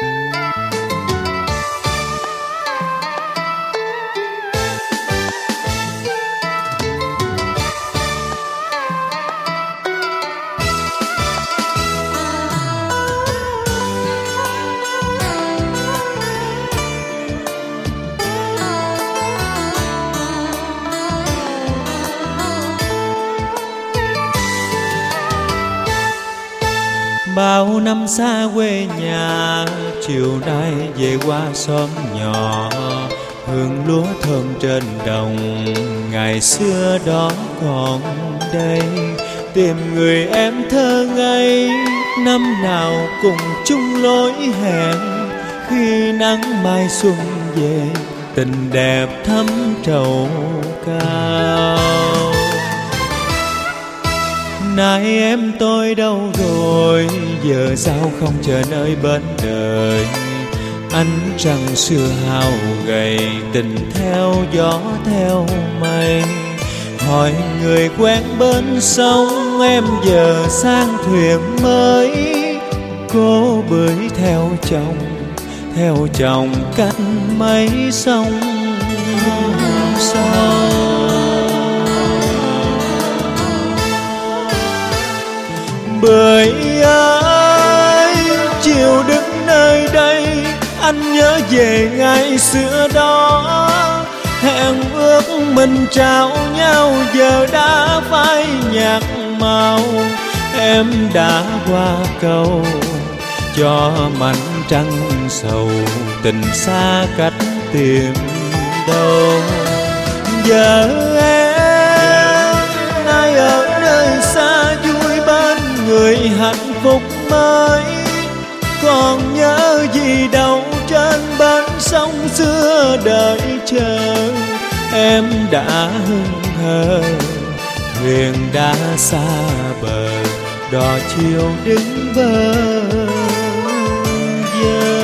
Bao năm xa quê nhà, chiều nay về qua xóm nhỏ. Hương lúa thơm trên đồng, ngày xưa đó còn đây. Tìm người em thơ ngây, năm nào cùng chung lối hẹn. Khi nắng mai xuân về, tình đẹp thắm trầu cao. Nay em tôi đâu rồi, giờ sao không chờ nơi bên đời. Ánh trăng xưa hao gầy, tình theo gió theo mây. Hỏi người quen bên sông, em giờ sang thuyền mới. Cô bơi theo chồng cách mấy sông sâu. Bởi ơi chiều đứng nơi đây, anh nhớ về ngày xưa đó. Hẹn ước mình trao nhau, giờ đã phai nhạt màu. Em đã qua cầu cho mảnh trăng sầu, tình xa cách tìm đâu. Giờ em nay ở nơi xa vui bên người hạnh phúc mới. Còn nhớ gì đâu trên bến sông xưa đợi chờ. Em đã hững hờ, thuyền đã xa bờ, đò chiều đứng bờ giờ.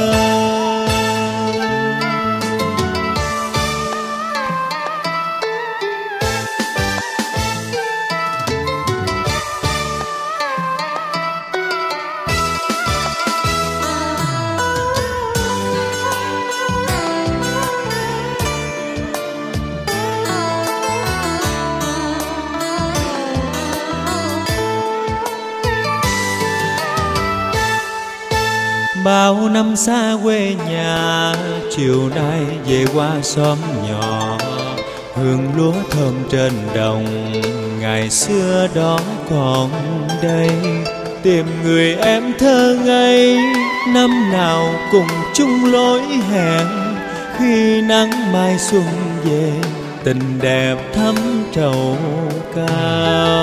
Bao năm xa quê nhà, chiều nay về qua xóm nhỏ. Hương lúa thơm trên đồng, ngày xưa đó còn đây. Tìm người em thơ ngây, năm nào cùng chung lối hẹn. Khi nắng mai xuân về, tình đẹp thắm trầu cao.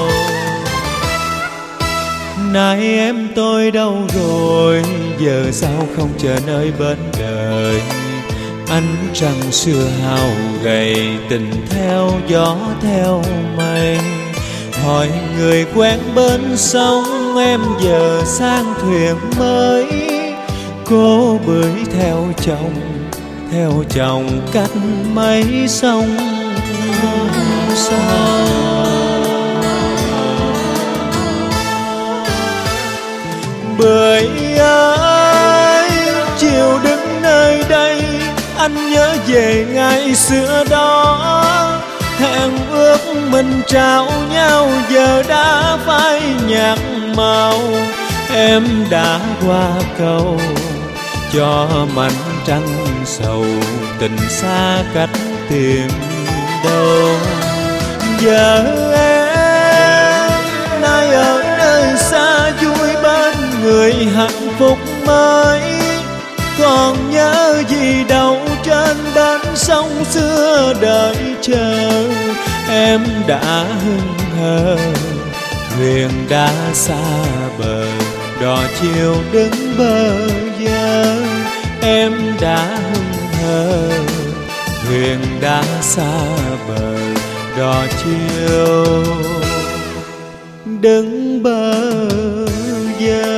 Nay em tôi đâu rồi, giờ sao không chờ nơi bên đời. Ánh trăng xưa hao gầy, tình theo gió theo mây. Hỏi người quen bên sông, em giờ sang thuyền mới. Cô bơi theo chồng cách mấy sông sâu. Bởi ơi chiều đứng nơi đây, anh nhớ về ngày xưa đó. Hẹn ước mình trao nhau, giờ đã phai nhạt màu. Em đã qua cầu cho mảnh trăng sầu, tình xa cách tìm đâu. Giờ em nay ở nơi xa vui bên người hạnh phúc mới. Còn nhớ gì đâu trên bến sông xưa đợi chờ. Em đã hững hờ, thuyền đã xa bờ, đò chiều đứng bờ giờ. Em đã hững hờ, thuyền đã xa bờ, đò chiều đứng bờ giờ.